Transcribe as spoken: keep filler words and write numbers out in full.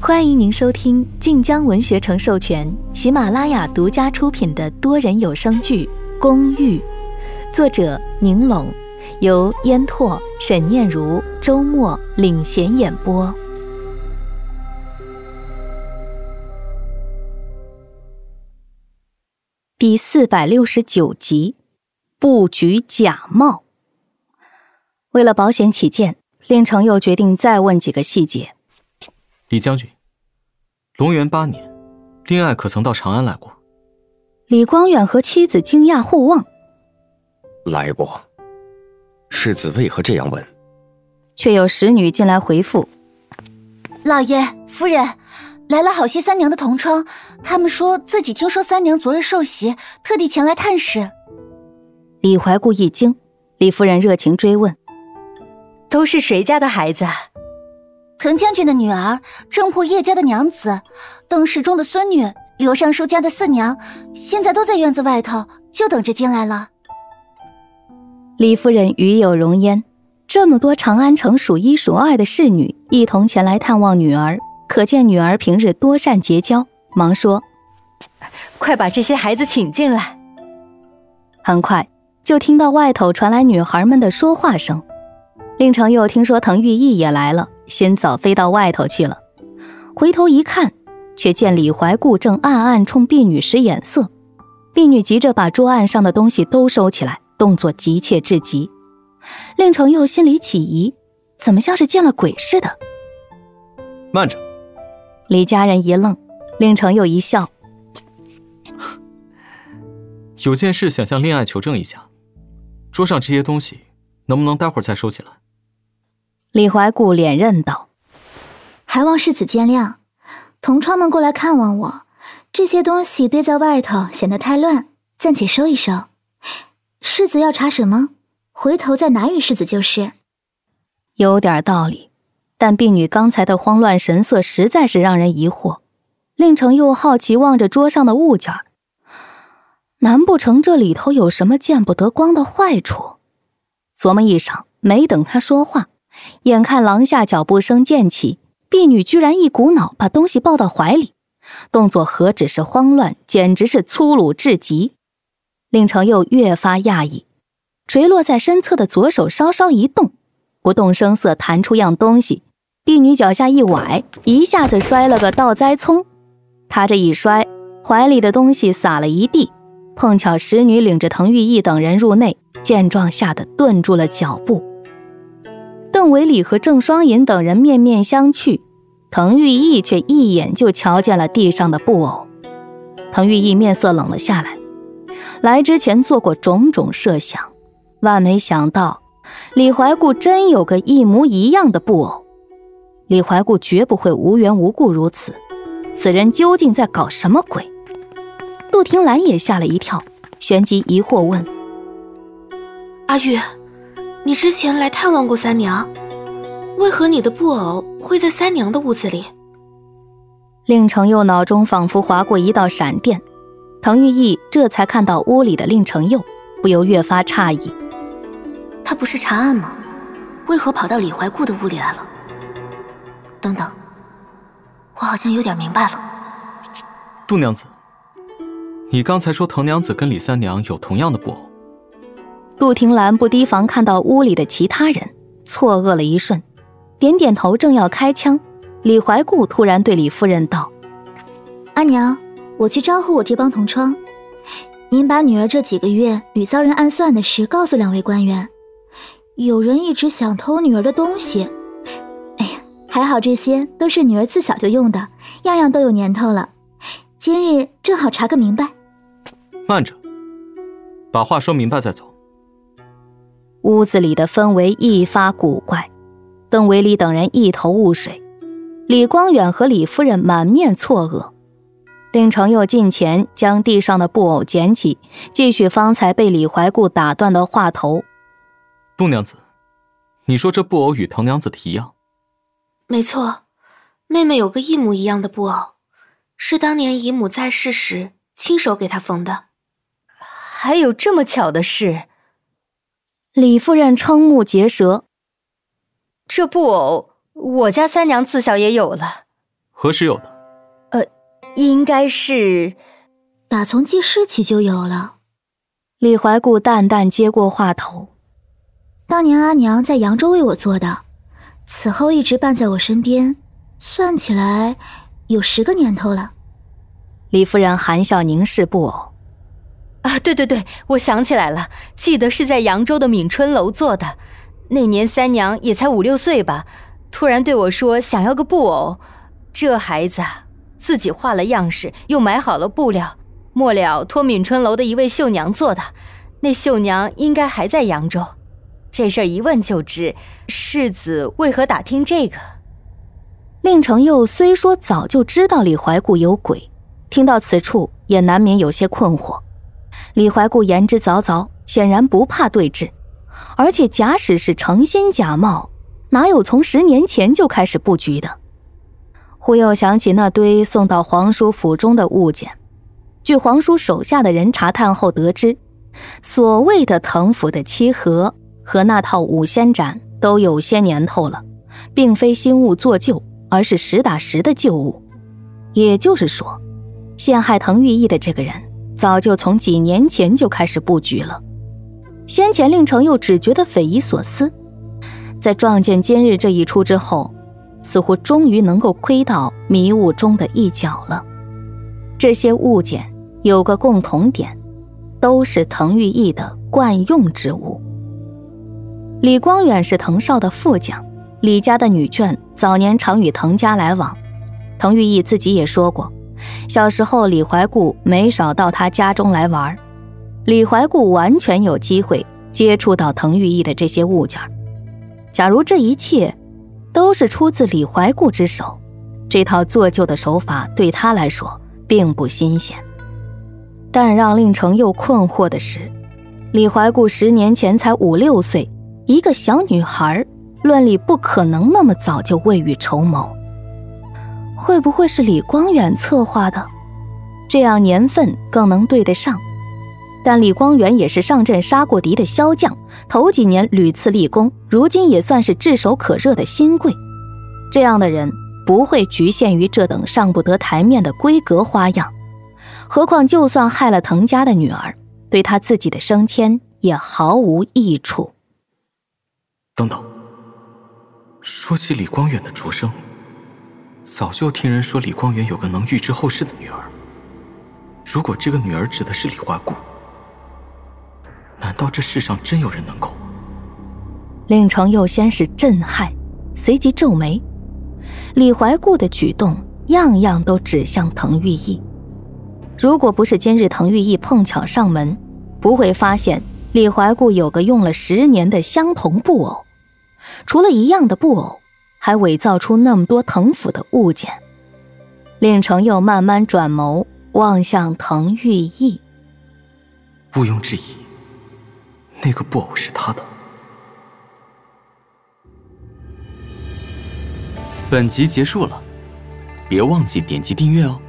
欢迎您收听晋江文学城授权、喜马拉雅独家出品的多人有声剧《公寓》，作者宁拢，由烟拓、沈念如、周末领衔演播。第四百六十九集，布局假冒。为了保险起见，令程又决定再问几个细节。 李将军，龙元八年，令爱可曾到长安来过？ 李光远和妻子惊讶互望。 来过。世子为何这样问？ 却有使女进来回复： 老爷夫人，来了好些三娘的同窗，他们说自己听说三娘昨日受袭，特地前来探视。 李怀顾一惊，李夫人热情追问： 都是谁家的孩子？ 滕将军的女儿，正铺叶家的娘子，邓氏中的孙女，刘尚书家的四娘，现在都在院子外头，就等着进来了。 李夫人与有容焉，这么多长安城数一数二的侍女一同前来探望女儿，可见女儿平日多善结交，忙说： 快把这些孩子请进来。 很快就听到外头传来女孩们的说话声。令程又听说滕玉义也来了，先早飞到外头去了。回头一看，却见李怀顾正暗暗冲婢女使眼色。婢女急着把桌案上的东西都收起来，动作急切至极。令程又心里起疑，怎么像是见了鬼似的？ 慢着！ 李家人一愣，令程又一笑： 有件事想向令爱求证一下，桌上这些东西能不能待会儿再收起来？ 李怀顾脸认道： 还望世子见谅，同窗们过来看望我，这些东西堆在外头显得太乱，暂且收一收。世子要查什么，回头再拿与世子就是。 有点道理，但婢女刚才的慌乱神色实在是让人疑惑。令程又好奇望着桌上的物件，难不成这里头有什么见不得光的坏处？琢磨一晌，没等他说话，眼看廊下脚步声渐起，婢女居然一股脑把东西抱到怀里，动作何止是慌乱，简直是粗鲁至极。令程又越发讶异，垂落在身侧的左手稍稍一动，不动声色弹出样东西，婢女脚下一崴，一下子摔了个倒栽葱。她这一摔，怀里的东西洒了一地，碰巧使女领着滕玉义等人入内，见状吓得顿住了脚步。邓维礼和郑双银等人面面相觑，滕玉义却一眼就瞧见了地上的布偶。滕玉义面色冷了下来，来之前做过种种设想，万没想到李怀顾真有个一模一样的布偶。李怀顾绝不会无缘无故如此，此人究竟在搞什么鬼？杜婷兰也吓了一跳，旋即疑惑问： 阿玉，你之前来探望过三娘，为何你的布偶会在三娘的屋子里？ 令程又脑中仿佛划过一道闪电，滕玉义这才看到屋里的令程又，不由越发诧异。 他不是查案吗？为何跑到李怀顾的屋里来了？等等，我好像有点明白了。 杜娘子，你刚才说滕娘子跟李三娘有同样的布偶。 杜婷兰不提防看到屋里的其他人，错愕了一瞬，点点头正要开枪，李怀顾突然对李夫人道： 阿娘，我去招呼我这帮同窗，您把女儿这几个月屡遭人暗算的事告诉两位官员，有人一直想偷女儿的东西。哎呀，还好这些都是女儿自小就用的，样样都有年头了，今日正好查个明白。 慢着，把话说明白再走。 屋子里的氛围一发古怪，邓维礼等人一头雾水，李光远和李夫人满面错愕。令程又近前将地上的布偶捡起，继续方才被李怀顾打断的话头。 杜娘子，你说这布偶与滕娘子的一样？ 没错，妹妹有个一模一样的布偶，是当年姨母在世时亲手给她缝的。 还有这么巧的事？ 李夫人瞠目结舌。 这布偶我家三娘自小也有了。 何时有的？ 呃，应该是打从记事起就有了。 李怀固淡淡接过话头。 当年阿娘在扬州为我做的，此后一直伴在我身边，算起来有十个年头了。 李夫人含笑凝视布偶。 啊，对对对，我想起来了，记得是在扬州的茗春楼做的。那年三娘也才五六岁吧，突然对我说想要个布偶。这孩子自己画了样式，又买好了布料，末了托茗春楼的一位绣娘做的。那绣娘应该还在扬州。这事儿一问就知，世子为何打听这个？ 令程佑虽说早就知道李怀固有鬼，听到此处也难免有些困惑。李怀固言之凿凿，显然不怕对质，而且假使是诚心假冒，哪有从十年前就开始布局的？忽又想起那堆送到皇叔府中的物件，据皇叔手下的人查探后得知，所谓的藤府的七盒和那套五仙斩都有些年头了，并非新物做旧，而是实打实的旧物。也就是说，陷害滕玉义的这个人早就从几年前就开始布局了。先前令程佑只觉得匪夷所思，在撞见今日这一出之后，似乎终于能够窥到迷雾中的一角了。这些物件有个共同点，都是滕玉义的惯用之物。李光远是滕少的副将，李家的女眷早年常与滕家来往。滕玉义自己也说过，小时候李怀固没少到他家中来玩，李怀固完全有机会接触到滕玉义的这些物件。假如这一切都是出自李怀固之手，这套做旧的手法对他来说并不新鲜。但让令程佑困惑的是，李怀固十年前才五六岁，一个小女孩，论理不可能那么早就未雨绸缪。会不会是李光远策划的？这样年份更能对得上。但李光远也是上阵杀过敌的骁将，头几年屡次立功，如今也算是炙手可热的新贵。这样的人不会局限于这等上不得台面的规格花样，何况就算害了滕家的女儿，对他自己的升迁也毫无益处。 等等，说起李光远的出生，早就听人说李光远有个能预知后事的女儿。如果这个女儿指的是李怀固，难道这世上真有人能够？ 令程佑先是震撼，随即皱眉。李怀固的举动样样都指向滕玉义，如果不是今日滕玉义碰巧上门，不会发现李怀固有个用了十年的相同布偶，除了一样的布偶，还伪造出那么多滕府的物件。令程佑慢慢转眸望向滕玉义。 毋庸置疑，那个布偶是他的。本集结束了，别忘记点击订阅哦。